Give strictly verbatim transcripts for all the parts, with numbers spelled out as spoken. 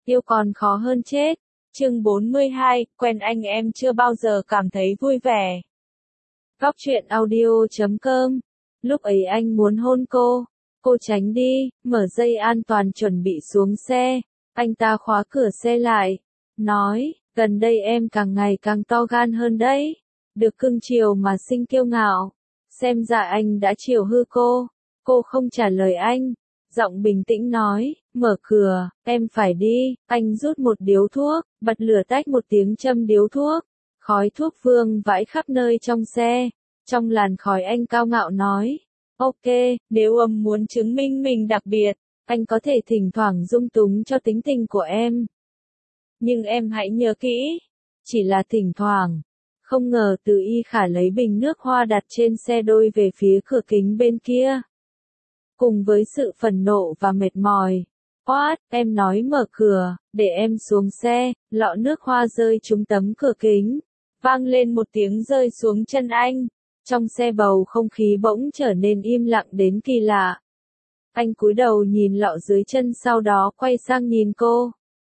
Yêu còn khó hơn chết. Chương bốn mươi hai, quen anh em chưa bao giờ cảm thấy vui vẻ. Góc truyện audio chấm com. Lúc ấy anh muốn hôn cô. Cô tránh đi, mở dây an toàn chuẩn bị xuống xe. Anh ta khóa cửa xe lại. Nói, gần đây em càng ngày càng to gan hơn đấy. Được cưng chiều mà sinh kiêu ngạo. Xem ra anh đã chiều hư cô. Cô không trả lời anh. Giọng bình tĩnh nói, mở cửa, em phải đi. Anh rút một điếu thuốc, bật lửa tách một tiếng châm điếu thuốc. Khói thuốc vương vãi khắp nơi trong xe. Trong làn khói anh cao ngạo nói, ok, nếu ông muốn chứng minh mình đặc biệt, anh có thể thỉnh thoảng dung túng cho tính tình của em. Nhưng em hãy nhớ kỹ, chỉ là thỉnh thoảng. Không ngờ Từ Y Khả lấy bình nước hoa đặt trên xe đôi về phía cửa kính bên kia. Cùng với sự phẫn nộ và mệt mỏi. What, em nói mở cửa, để em xuống xe, lọ nước hoa rơi trúng tấm cửa kính. Vang lên một tiếng rơi xuống chân anh. Trong xe bầu không khí bỗng trở nên im lặng đến kỳ lạ. Anh cúi đầu nhìn lọ dưới chân sau đó quay sang nhìn cô.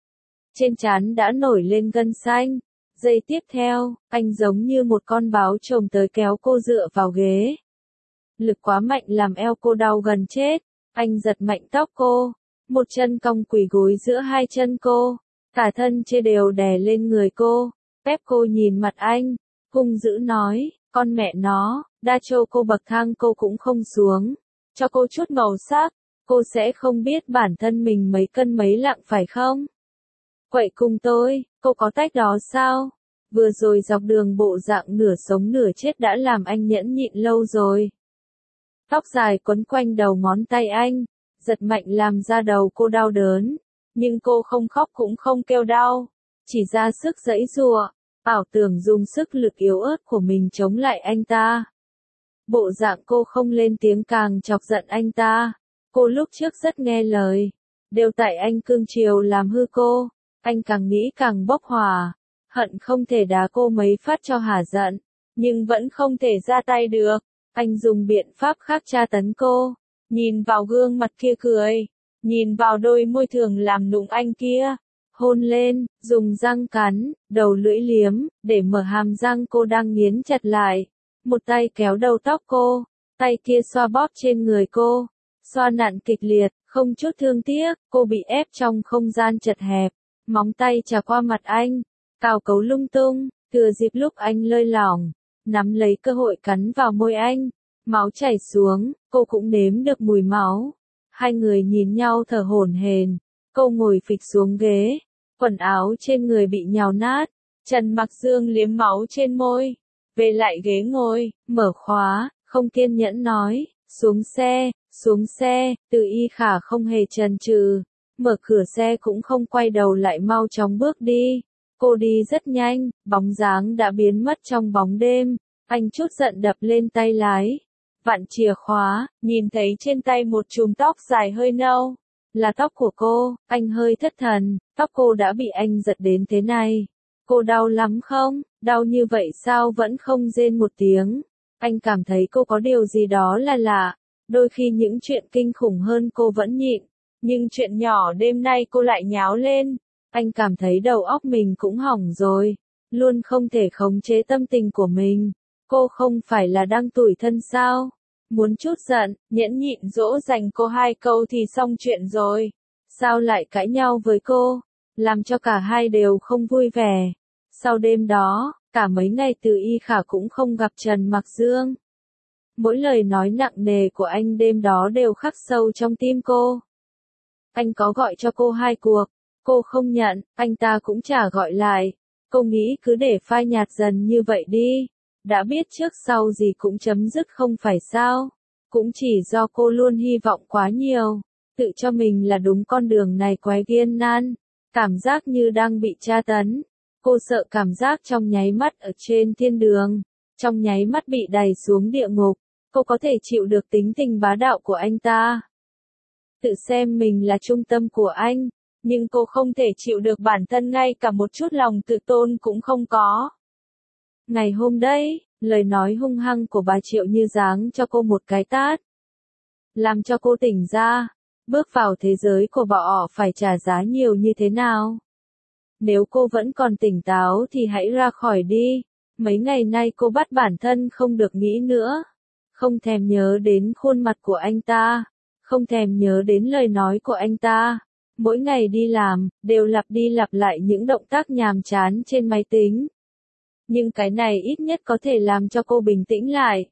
Trên trán đã nổi lên gân xanh. Giây tiếp theo, anh giống như một con báo trồm tới kéo cô dựa vào ghế. Lực quá mạnh làm eo cô đau gần chết. Anh giật mạnh tóc cô. Một chân cong quỳ gối giữa hai chân cô. Cả thân chia đều đè lên người cô. Ép cô nhìn mặt anh. Hung dữ nói, con mẹ nó, đa cho cô bậc thang cô cũng không xuống. Cho cô chút màu sắc. Cô sẽ không biết bản thân mình mấy cân mấy lạng phải không? Quậy cùng tôi, cô có tách đó sao? Vừa rồi dọc đường bộ dạng nửa sống nửa chết đã làm anh nhẫn nhịn lâu rồi. Tóc dài quấn quanh đầu ngón tay anh, giật mạnh làm da đầu cô đau đớn. Nhưng cô không khóc cũng không kêu đau, chỉ ra sức giãy giụa, ảo tưởng dùng sức lực yếu ớt của mình chống lại anh ta. Bộ dạng cô không lên tiếng càng chọc giận anh ta. Cô lúc trước rất nghe lời, đều tại anh cương chiều làm hư cô. Anh càng nghĩ càng bốc hỏa, hận không thể đá cô mấy phát cho hả giận, nhưng vẫn không thể ra tay được. Anh dùng biện pháp khác tra tấn cô, nhìn vào gương mặt kia cười, nhìn vào đôi môi thường làm nũng anh kia, hôn lên, dùng răng cắn, đầu lưỡi liếm, để mở hàm răng cô đang nghiến chặt lại. Một tay kéo đầu tóc cô, tay kia xoa bóp trên người cô, xoa nặn kịch liệt, không chút thương tiếc. Cô bị ép trong không gian chật hẹp, móng tay chà qua mặt anh, cào cấu lung tung, thừa dịp lúc anh lơi lỏng, nắm lấy cơ hội cắn vào môi anh. Máu chảy xuống, cô cũng nếm được mùi máu. Hai người nhìn nhau thở hổn hển. Cô ngồi phịch xuống ghế, quần áo trên người bị nhào nát. Trần Mặc Dương liếm máu trên môi, về lại ghế ngồi, mở khóa, không kiên nhẫn nói, xuống xe, xuống xe. Từ Y Khả không hề chần chừ, mở cửa xe cũng không quay đầu lại, mau chóng bước đi. Cô đi rất nhanh, bóng dáng đã biến mất trong bóng đêm. Anh chút giận đập lên tay lái, vặn chìa khóa, nhìn thấy trên tay một chùm tóc dài hơi nâu, là tóc của cô. Anh hơi thất thần, tóc cô đã bị anh giật đến thế này. Cô đau lắm không? Đau như vậy sao vẫn không rên một tiếng? Anh cảm thấy cô có điều gì đó là lạ. Đôi khi những chuyện kinh khủng hơn cô vẫn nhịn, nhưng chuyện nhỏ đêm nay cô lại nháo lên. Anh cảm thấy đầu óc mình cũng hỏng rồi, luôn không thể khống chế tâm tình của mình. Cô không phải là đang tủi thân sao? Muốn chút giận, nhẫn nhịn dỗ dành cô hai câu thì xong chuyện rồi. Sao lại cãi nhau với cô? Làm cho cả hai đều không vui vẻ. Sau đêm đó, cả mấy ngày Từ Y Khả cũng không gặp Trần Mặc Dương. Mỗi lời nói nặng nề của anh đêm đó đều khắc sâu trong tim cô. Anh có gọi cho cô hai cuộc, cô không nhận, anh ta cũng chả gọi lại. Cô nghĩ cứ để phai nhạt dần như vậy đi. Đã biết trước sau gì cũng chấm dứt không phải sao? Cũng chỉ do cô luôn hy vọng quá nhiều, tự cho mình là đúng con đường này quái gian nan, cảm giác như đang bị tra tấn. Cô sợ cảm giác trong nháy mắt ở trên thiên đường, trong nháy mắt bị đày xuống địa ngục. Cô có thể chịu được tính tình bá đạo của anh ta, tự xem mình là trung tâm của anh, nhưng cô không thể chịu được bản thân ngay cả một chút lòng tự tôn cũng không có. Ngày hôm đấy, lời nói hung hăng của bà Triệu Như giáng cho cô một cái tát, làm cho cô tỉnh ra. Bước vào thế giới của bọn họ phải trả giá nhiều như thế nào? Nếu cô vẫn còn tỉnh táo thì hãy ra khỏi đi. Mấy ngày nay cô bắt bản thân không được nghĩ nữa. Không thèm nhớ đến khuôn mặt của anh ta. Không thèm nhớ đến lời nói của anh ta. Mỗi ngày đi làm, đều lặp đi lặp lại những động tác nhàm chán trên máy tính. Nhưng cái này ít nhất có thể làm cho cô bình tĩnh lại.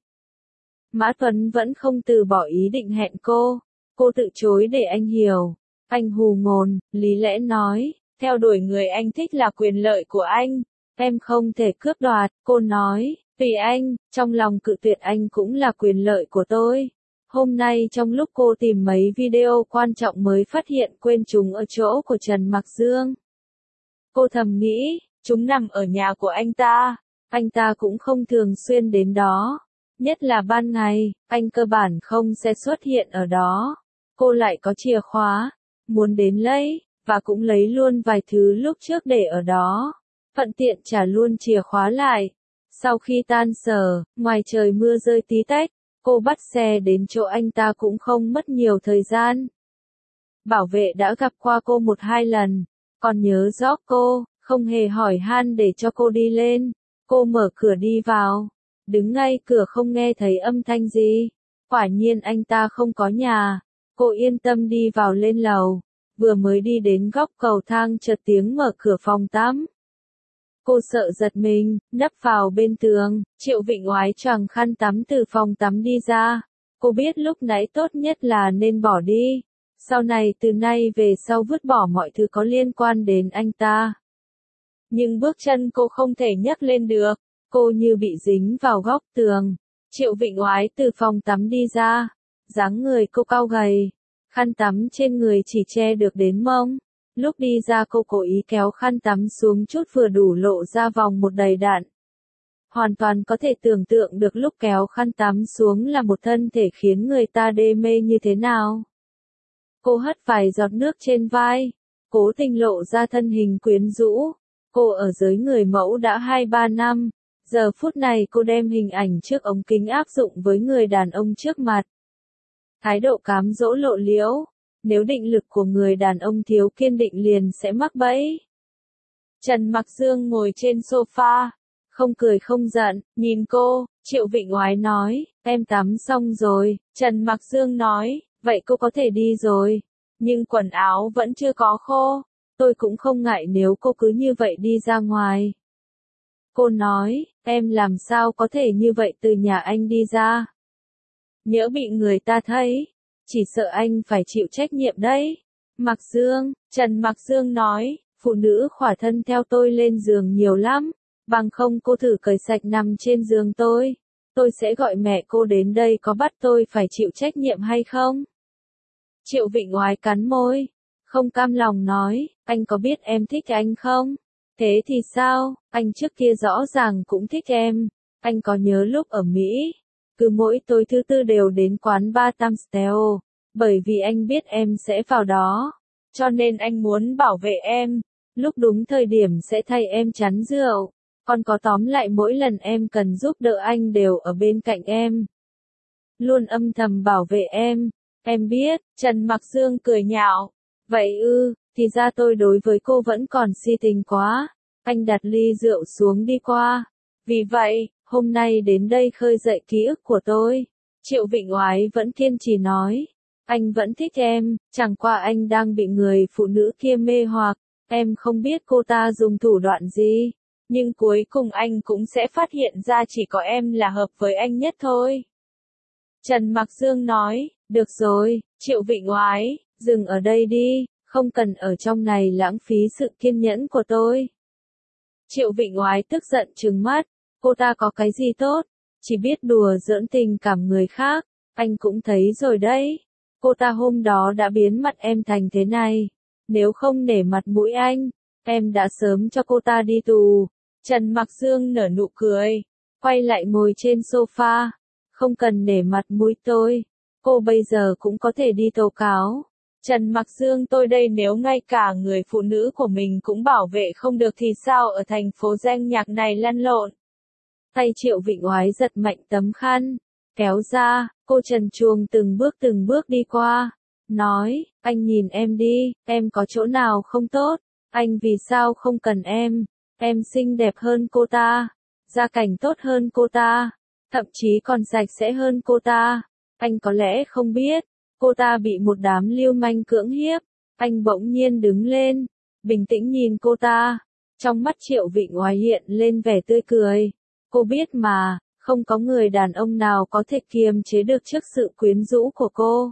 Mã Tuấn vẫn không từ bỏ ý định hẹn cô. Cô từ chối để anh hiểu. Anh hù ngồn, lý lẽ nói, theo đuổi người anh thích là quyền lợi của anh. Em không thể cướp đoạt, cô nói, tùy anh, trong lòng cự tuyệt anh cũng là quyền lợi của tôi. Hôm nay trong lúc cô tìm mấy video quan trọng mới phát hiện quên chúng ở chỗ của Trần Mặc Dương. Cô thầm nghĩ, chúng nằm ở nhà của anh ta, anh ta cũng không thường xuyên đến đó. Nhất là ban ngày, anh cơ bản không sẽ xuất hiện ở đó. Cô lại có chìa khóa, muốn đến lấy, và cũng lấy luôn vài thứ lúc trước để ở đó. Thuận tiện trả luôn chìa khóa lại. Sau khi tan sở, ngoài trời mưa rơi tí tách, cô bắt xe đến chỗ anh ta cũng không mất nhiều thời gian. Bảo vệ đã gặp qua cô một hai lần, còn nhớ rõ cô, không hề hỏi han để cho cô đi lên. Cô mở cửa đi vào, đứng ngay cửa không nghe thấy âm thanh gì. Quả nhiên anh ta không có nhà. Cô yên tâm đi vào lên lầu, vừa mới đi đến góc cầu thang chợt tiếng mở cửa phòng tắm. Cô sợ giật mình, nấp vào bên tường, Triệu Vịnh Oái choàng khăn tắm từ phòng tắm đi ra. Cô biết lúc nãy tốt nhất là nên bỏ đi. Sau này từ nay về sau vứt bỏ mọi thứ có liên quan đến anh ta. Nhưng bước chân cô không thể nhấc lên được, cô như bị dính vào góc tường. Triệu Vịnh Oái từ phòng tắm đi ra, dáng người cô cao gầy, khăn tắm trên người chỉ che được đến mông. Lúc đi ra cô cố ý kéo khăn tắm xuống chút vừa đủ lộ ra vòng một đầy đặn. Hoàn toàn có thể tưởng tượng được lúc kéo khăn tắm xuống là một thân thể khiến người ta đê mê như thế nào. Cô hất vài giọt nước trên vai, cố tình lộ ra thân hình quyến rũ. Cô ở giới người mẫu đã hai ba năm, giờ phút này cô đem hình ảnh trước ống kính áp dụng với người đàn ông trước mặt. Thái độ cám dỗ lộ liễu, nếu định lực của người đàn ông thiếu kiên định liền sẽ mắc bẫy. Trần Mặc Dương ngồi trên sofa, không cười không giận, nhìn cô. Triệu Vịnh Oái nói, em tắm xong rồi. Trần Mặc Dương nói, vậy cô có thể đi rồi, nhưng quần áo vẫn chưa có khô. Tôi cũng không ngại nếu cô cứ như vậy đi ra ngoài. Cô nói, em làm sao có thể như vậy từ nhà anh đi ra. Nhỡ bị người ta thấy, chỉ sợ anh phải chịu trách nhiệm đấy. Mặc Dương, Trần Mặc Dương nói, phụ nữ khỏa thân theo tôi lên giường nhiều lắm, bằng không cô thử cởi sạch nằm trên giường tôi. Tôi sẽ gọi mẹ cô đến đây có bắt tôi phải chịu trách nhiệm hay không? Triệu Vịnh Oái cắn môi, không cam lòng nói, anh có biết em thích anh không? Thế thì sao, anh trước kia rõ ràng cũng thích em. Anh có nhớ lúc ở Mỹ, cứ mỗi tối thứ tư đều đến quán bar Tamsteo, bởi vì anh biết em sẽ vào đó, cho nên anh muốn bảo vệ em, lúc đúng thời điểm sẽ thay em chắn rượu, còn có tóm lại mỗi lần em cần giúp đỡ anh đều ở bên cạnh em. Luôn âm thầm bảo vệ em, em biết. Trần Mặc Dương cười nhạo, vậy ư, thì ra tôi đối với cô vẫn còn si tình quá. Anh đặt ly rượu xuống đi qua. Vì vậy, hôm nay đến đây khơi dậy ký ức của tôi. Triệu Vịnh Oái vẫn kiên trì nói, anh vẫn thích em, chẳng qua anh đang bị người phụ nữ kia mê hoặc. Em không biết cô ta dùng thủ đoạn gì, nhưng cuối cùng anh cũng sẽ phát hiện ra chỉ có em là hợp với anh nhất thôi. Trần Mặc Dương nói, được rồi, Triệu Vịnh Oái, dừng ở đây đi, không cần ở trong này lãng phí sự kiên nhẫn của tôi. Triệu Vịnh Oái tức giận trừng mắt, cô ta có cái gì tốt, chỉ biết đùa giỡn tình cảm người khác, anh cũng thấy rồi đấy. Cô ta hôm đó đã biến mặt em thành thế này, nếu không nể mặt mũi anh, em đã sớm cho cô ta đi tù. Trần Mặc Dương nở nụ cười, quay lại ngồi trên sofa, không cần nể mặt mũi tôi, cô bây giờ cũng có thể đi tố cáo. Trần Mặc Dương tôi đây nếu ngay cả người phụ nữ của mình cũng bảo vệ không được thì sao ở thành phố danh nhạc này lăn lộn. Tay Triệu Vịnh Oái giật mạnh tấm khăn, kéo ra, cô trần truồng từng bước từng bước đi qua. nói, anh nhìn em đi, em có chỗ nào không tốt, anh vì sao không cần em, em xinh đẹp hơn cô ta, gia cảnh tốt hơn cô ta, thậm chí còn sạch sẽ hơn cô ta, anh có lẽ không biết, cô ta bị một đám lưu manh cưỡng hiếp, anh bỗng nhiên đứng lên, bình tĩnh nhìn cô ta, trong mắt Triệu Vịnh Oái hiện lên vẻ tươi cười, cô biết mà, không có người đàn ông nào có thể kiềm chế được trước sự quyến rũ của cô.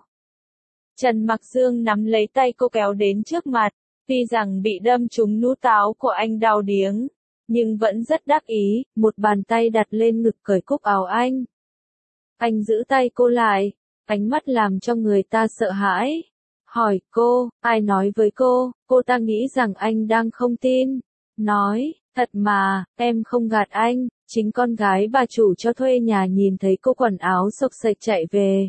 Trần Mặc Dương nắm lấy tay cô kéo đến trước mặt, tuy rằng bị đâm trúng nút áo của anh đau điếng, nhưng vẫn rất đắc ý, một bàn tay đặt lên ngực cởi cúc áo anh. Anh giữ tay cô lại, ánh mắt làm cho người ta sợ hãi. Hỏi cô, ai nói với cô, cô ta nghĩ rằng anh đang không tin. Nói, thật mà, em không gạt anh, chính con gái bà chủ cho thuê nhà nhìn thấy cô quần áo xộc xệch chạy về.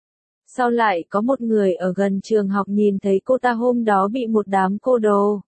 Sau lại có một người ở gần trường học nhìn thấy cô ta hôm đó bị một đám cô đồ.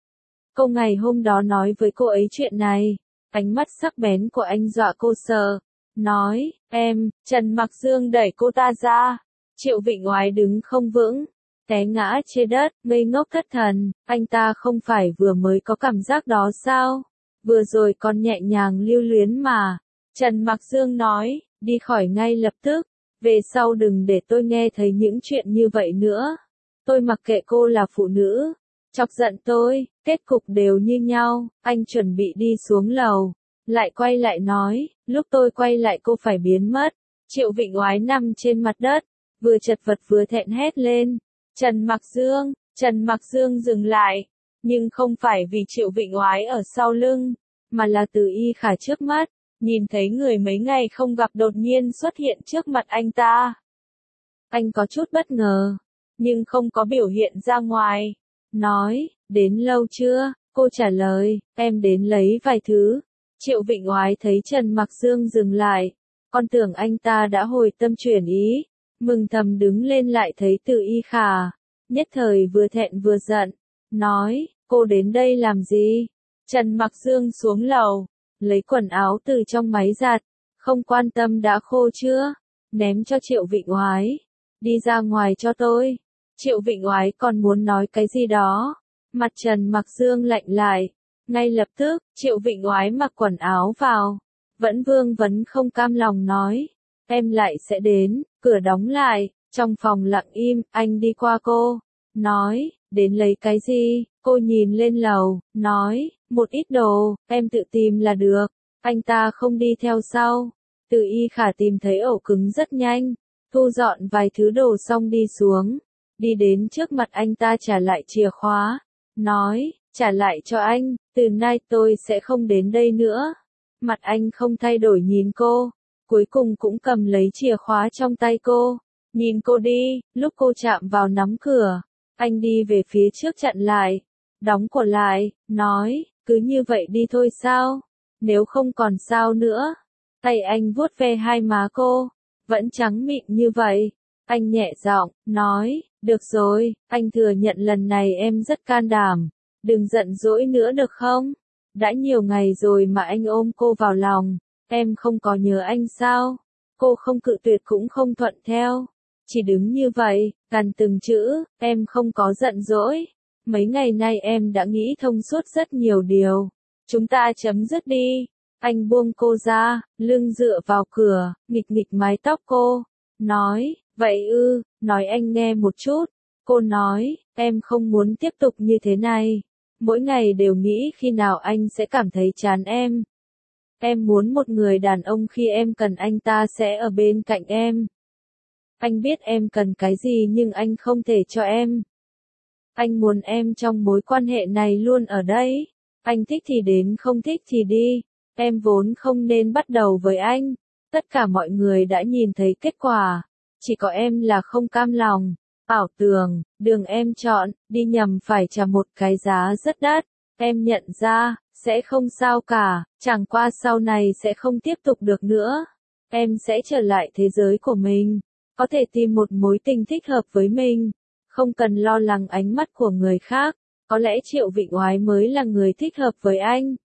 Cô ngày hôm đó nói với cô ấy chuyện này, ánh mắt sắc bén của anh dọa cô sợ. Nói, em, Trần Mặc Dương đẩy cô ta ra. Triệu Vịnh Oái đứng không vững, té ngã trên đất, ngây ngốc thất thần, anh ta không phải vừa mới có cảm giác đó sao? Vừa rồi còn nhẹ nhàng lưu luyến mà. Trần Mặc Dương nói, đi khỏi ngay lập tức, về sau đừng để tôi nghe thấy những chuyện như vậy nữa. Tôi mặc kệ cô là phụ nữ, chọc giận tôi, kết cục đều như nhau. Anh chuẩn bị đi xuống lầu, lại quay lại nói, lúc tôi quay lại cô phải biến mất. Triệu Vịnh Oái nằm trên mặt đất, vừa chật vật vừa thẹn hét lên. Trần Mặc Dương, Trần Mặc Dương dừng lại, nhưng không phải vì Triệu Vịnh Oái ở sau lưng, mà là Từ Y Khả trước mắt, nhìn thấy người mấy ngày không gặp đột nhiên xuất hiện trước mặt anh ta. Anh có chút bất ngờ, nhưng không có biểu hiện ra ngoài. Nói, đến lâu chưa? Cô trả lời, em đến lấy vài thứ. Triệu Vịnh Oái thấy Trần Mặc Dương dừng lại, con tưởng anh ta đã hồi tâm chuyển ý, mừng thầm đứng lên lại thấy Từ Y Khả, nhất thời vừa thẹn vừa giận, nói, cô đến đây làm gì? Trần Mặc Dương xuống lầu, lấy quần áo từ trong máy giặt, không quan tâm đã khô chưa, ném cho Triệu Vịnh Oái, đi ra ngoài cho tôi. Triệu Vịnh Oái còn muốn nói cái gì đó, mặt Trần Mặc Dương lạnh lại, ngay lập tức, Triệu Vịnh Oái mặc quần áo vào, vẫn vương vấn không cam lòng nói, em lại sẽ đến, cửa đóng lại, trong phòng lặng im, anh đi qua cô, nói, đến lấy cái gì, cô nhìn lên lầu, nói, một ít đồ, em tự tìm là được, anh ta không đi theo sau. Từ Y Khả tìm thấy ổ cứng rất nhanh, thu dọn vài thứ đồ xong đi xuống, đi đến trước mặt anh ta trả lại chìa khóa, nói, trả lại cho anh, từ nay tôi sẽ không đến đây nữa. Mặt anh không thay đổi nhìn cô, cuối cùng cũng cầm lấy chìa khóa trong tay cô, nhìn cô đi, lúc cô chạm vào nắm cửa, anh đi về phía trước chặn lại, đóng cửa lại, nói, cứ như vậy đi thôi sao, nếu không còn sao nữa. Tay anh vuốt ve hai má cô, vẫn trắng mịn như vậy, anh nhẹ giọng, nói, được rồi, anh thừa nhận lần này em rất can đảm, đừng giận dỗi nữa được không? Đã nhiều ngày rồi mà anh ôm cô vào lòng, em không có nhớ anh sao? Cô không cự tuyệt cũng không thuận theo, chỉ đứng như vậy, gần từng chữ, em không có giận dỗi. Mấy ngày nay em đã nghĩ thông suốt rất nhiều điều, chúng ta chấm dứt đi. Anh buông cô ra, lưng dựa vào cửa, nghịch nghịch mái tóc cô, nói, vậy ư, nói anh nghe một chút. Cô nói, em không muốn tiếp tục như thế này. Mỗi ngày đều nghĩ khi nào anh sẽ cảm thấy chán em. Em muốn một người đàn ông khi em cần anh ta sẽ ở bên cạnh em. Anh biết em cần cái gì nhưng anh không thể cho em. Anh muốn em trong mối quan hệ này luôn ở đây. Anh thích thì đến, không thích thì đi. Em vốn không nên bắt đầu với anh. Tất cả mọi người đã nhìn thấy kết quả. Chỉ có em là không cam lòng. Ảo tưởng, đường em chọn, đi nhầm phải trả một cái giá rất đắt. Em nhận ra, sẽ không sao cả, chẳng qua sau này sẽ không tiếp tục được nữa. Em sẽ trở lại thế giới của mình, có thể tìm một mối tình thích hợp với mình, không cần lo lắng ánh mắt của người khác. Có lẽ Triệu Vịnh Oái mới là người thích hợp với anh.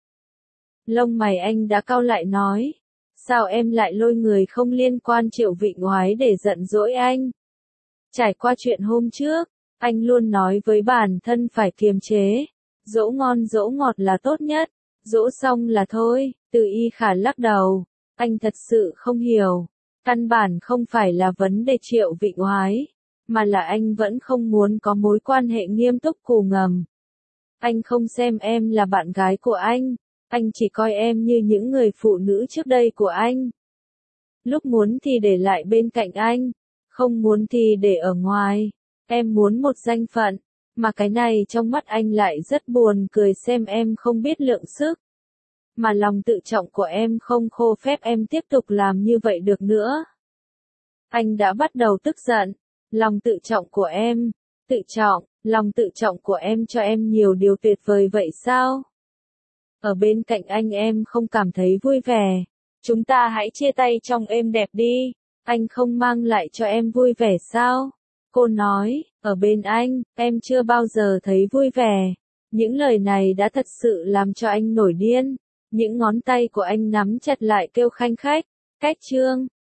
Lông mày anh đã cau lại nói, sao em lại lôi người không liên quan Triệu Vịnh Oái để giận dỗi anh? Trải qua chuyện hôm trước, anh luôn nói với bản thân phải kiềm chế. Dỗ ngon dỗ ngọt là tốt nhất, dỗ xong là thôi. Từ Y Khả lắc đầu, anh thật sự không hiểu. Căn bản không phải là vấn đề Triệu Vịnh oái, mà là anh vẫn không muốn có mối quan hệ nghiêm túc cù ngầm. Anh không xem em là bạn gái của anh, anh chỉ coi em như những người phụ nữ trước đây của anh. Lúc muốn thì để lại bên cạnh anh, không muốn thì để ở ngoài. Em muốn một danh phận, mà cái này trong mắt anh lại rất buồn cười xem em không biết lượng sức. Mà lòng tự trọng của em không khô phép em tiếp tục làm như vậy được nữa. Anh đã bắt đầu tức giận. Lòng tự trọng của em, tự trọng, lòng tự trọng của em cho em nhiều điều tuyệt vời vậy sao? Ở bên cạnh anh em không cảm thấy vui vẻ. Chúng ta hãy chia tay trong êm đẹp đi. Anh không mang lại cho em vui vẻ sao? Cô nói, ở bên anh, em chưa bao giờ thấy vui vẻ. Những lời này đã thật sự làm cho anh nổi điên. Những ngón tay của anh nắm chặt lại kêu khanh khách. Cách chương